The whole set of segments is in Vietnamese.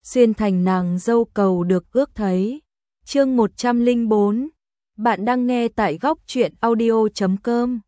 xuyên thành nàng dâu cầu được ước thấy. Chương 104. Bạn đang nghe tại góc truyện audio.com.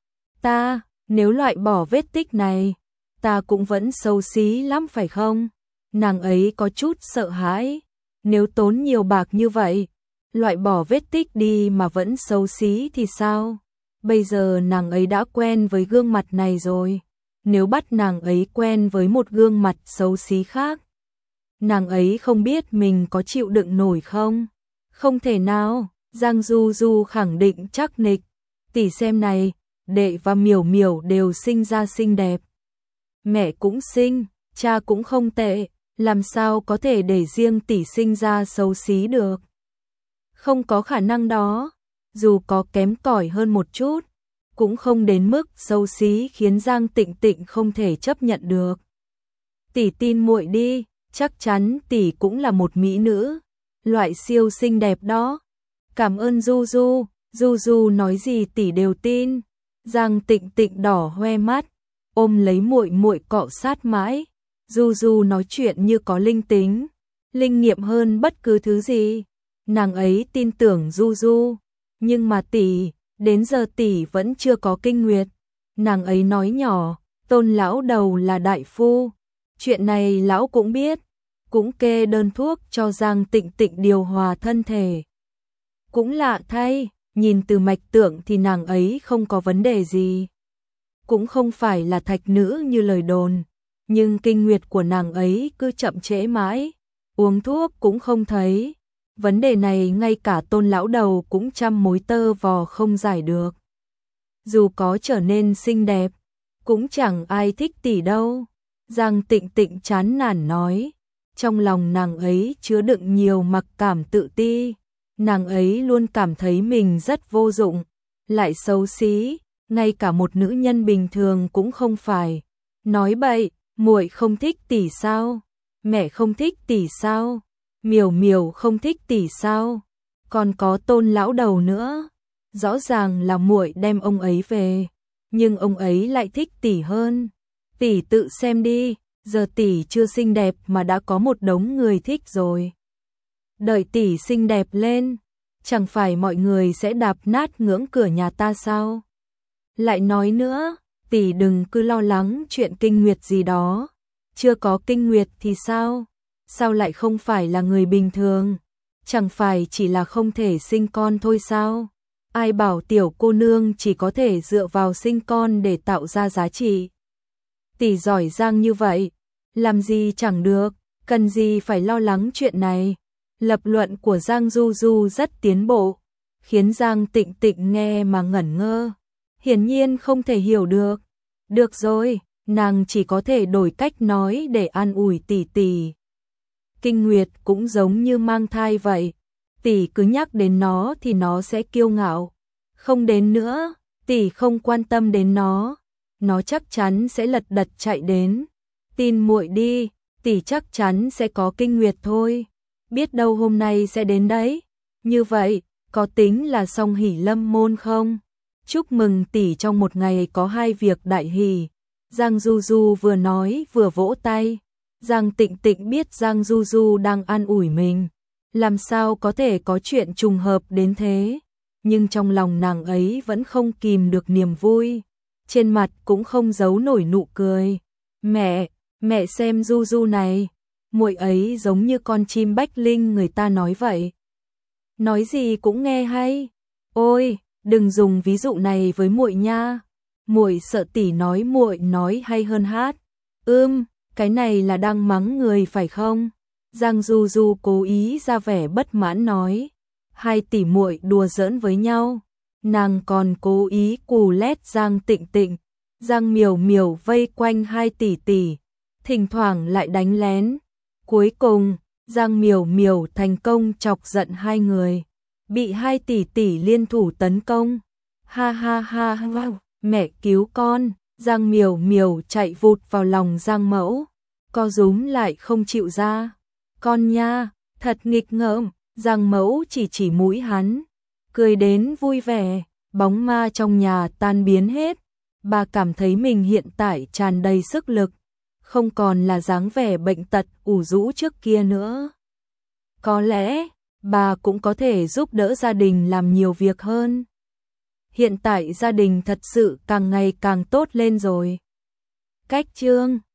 Nếu loại bỏ vết tích này, ta cũng vẫn xấu xí lắm phải không? Nàng ấy có chút sợ hãi. Nếu tốn nhiều bạc như vậy, loại bỏ vết tích đi mà vẫn xấu xí thì sao? Bây giờ nàng ấy đã quen với gương mặt này rồi. Nếu bắt nàng ấy quen với một gương mặt xấu xí khác, nàng ấy không biết mình có chịu đựng nổi không? Không thể nào, Giang Du Du khẳng định chắc nịch. Tỷ xem này, đệ và Miểu Miểu đều sinh ra xinh đẹp. Mẹ cũng xinh, cha cũng không tệ, làm sao có thể để riêng tỷ sinh ra xấu xí được? Không có khả năng đó, dù có kém cỏi hơn một chút, cũng không đến mức xấu xí khiến Giang Tịnh Tịnh không thể chấp nhận được. Tỷ tin muội đi, chắc chắn tỷ cũng là một mỹ nữ, loại siêu xinh đẹp đó. Cảm ơn Du Du, Du Du nói gì tỷ đều tin. Giang Tịnh Tịnh đỏ hoe mắt, ôm lấy muội muội cọ sát mãi. Du Du nói chuyện như có linh tính, linh nghiệm hơn bất cứ thứ gì. Nàng ấy tin tưởng Du Du, nhưng mà tỷ, đến giờ tỷ vẫn chưa có kinh nguyệt. Nàng ấy nói nhỏ, Tôn lão đầu là đại phu, chuyện này lão cũng biết, cũng kê đơn thuốc cho Giang Tịnh Tịnh điều hòa thân thể. Cũng lạ thay, nhìn từ mạch tượng thì nàng ấy không có vấn đề gì. Cũng không phải là thạch nữ như lời đồn, nhưng kinh nguyệt của nàng ấy cứ chậm trễ mãi, uống thuốc cũng không thấy. Vấn đề này ngay cả Tôn lão đầu cũng trăm mối tơ vò không giải được. Dù có trở nên xinh đẹp, cũng chẳng ai thích tỷ đâu. Giang Tịnh Tịnh chán nản nói, trong lòng nàng ấy chứa đựng nhiều mặc cảm tự ti. Nàng ấy luôn cảm thấy mình rất vô dụng, lại xấu xí, ngay cả một nữ nhân bình thường cũng không phải. Nói bậy, muội không thích tỷ sao? Mẹ không thích tỷ sao? Miểu Miểu không thích tỷ sao? Còn có Tôn lão đầu nữa. Rõ ràng là muội đem ông ấy về, nhưng ông ấy lại thích tỷ hơn. Tỷ tự xem đi, giờ tỷ chưa xinh đẹp mà đã có một đống người thích rồi. Đợi tỷ xinh đẹp lên, chẳng phải mọi người sẽ đạp nát ngưỡng cửa nhà ta sao? Lại nói nữa, tỷ đừng cứ lo lắng chuyện kinh nguyệt gì đó. Chưa có kinh nguyệt thì sao? Sao lại không phải là người bình thường? Chẳng phải chỉ là không thể sinh con thôi sao? Ai bảo tiểu cô nương chỉ có thể dựa vào sinh con để tạo ra giá trị? Tỷ giỏi giang như vậy, làm gì chẳng được, cần gì phải lo lắng chuyện này. Lập luận của Giang Du Du rất tiến bộ, khiến Giang Tịnh Tịnh nghe mà ngẩn ngơ. Hiển nhiên không thể hiểu được. Được rồi, nàng chỉ có thể đổi cách nói để an ủi tỷ tỷ. Kinh nguyệt cũng giống như mang thai vậy, tỷ cứ nhắc đến nó thì nó sẽ kiêu ngạo. Không đến nữa, tỷ không quan tâm đến nó chắc chắn sẽ lật đật chạy đến. Tin muội đi, tỷ chắc chắn sẽ có kinh nguyệt thôi. Biết đâu hôm nay sẽ đến đấy. Như vậy, có tính là song hỷ lâm môn không? Chúc mừng tỷ trong một ngày có 2 việc đại hỷ. Giang Du Du vừa nói vừa vỗ tay. Giang Tịnh Tịnh biết Giang Du Du đang an ủi mình. Làm sao có thể có chuyện trùng hợp đến thế? Nhưng trong lòng nàng ấy vẫn không kìm được niềm vui. Trên mặt cũng không giấu nổi nụ cười. Mẹ xem Du Du này. Muội ấy giống như con chim bách linh người ta nói vậy. Nói gì cũng nghe hay. Ôi, đừng dùng ví dụ này với muội nha. Muội sợ tỷ nói muội nói hay hơn hát. Cái này là đang mắng người phải không? Giang Du Du cố ý ra vẻ bất mãn nói. 2 tỷ muội đùa giỡn với nhau. Nàng còn cố ý cù lét Giang Tịnh Tịnh. Giang Miểu Miểu vây quanh 2 tỷ tỷ, thỉnh thoảng lại đánh lén. Cuối cùng, Giang Miểu Miểu thành công chọc giận 2 người, bị 2 tỷ tỷ liên thủ tấn công. Ha ha ha, mẹ cứu con. Giang Miểu Miểu chạy vụt vào lòng Giang Mẫu, co rúm lại không chịu ra. Con nha, thật nghịch ngợm. Giang Mẫu chỉ mũi hắn, cười đến vui vẻ. Bóng ma trong nhà tan biến hết. Bà cảm thấy mình hiện tại tràn đầy sức lực, không còn là dáng vẻ bệnh tật ủ rũ trước kia nữa. Có lẽ, bà cũng có thể giúp đỡ gia đình làm nhiều việc hơn. Hiện tại gia đình thật sự càng ngày càng tốt lên rồi. Cách chương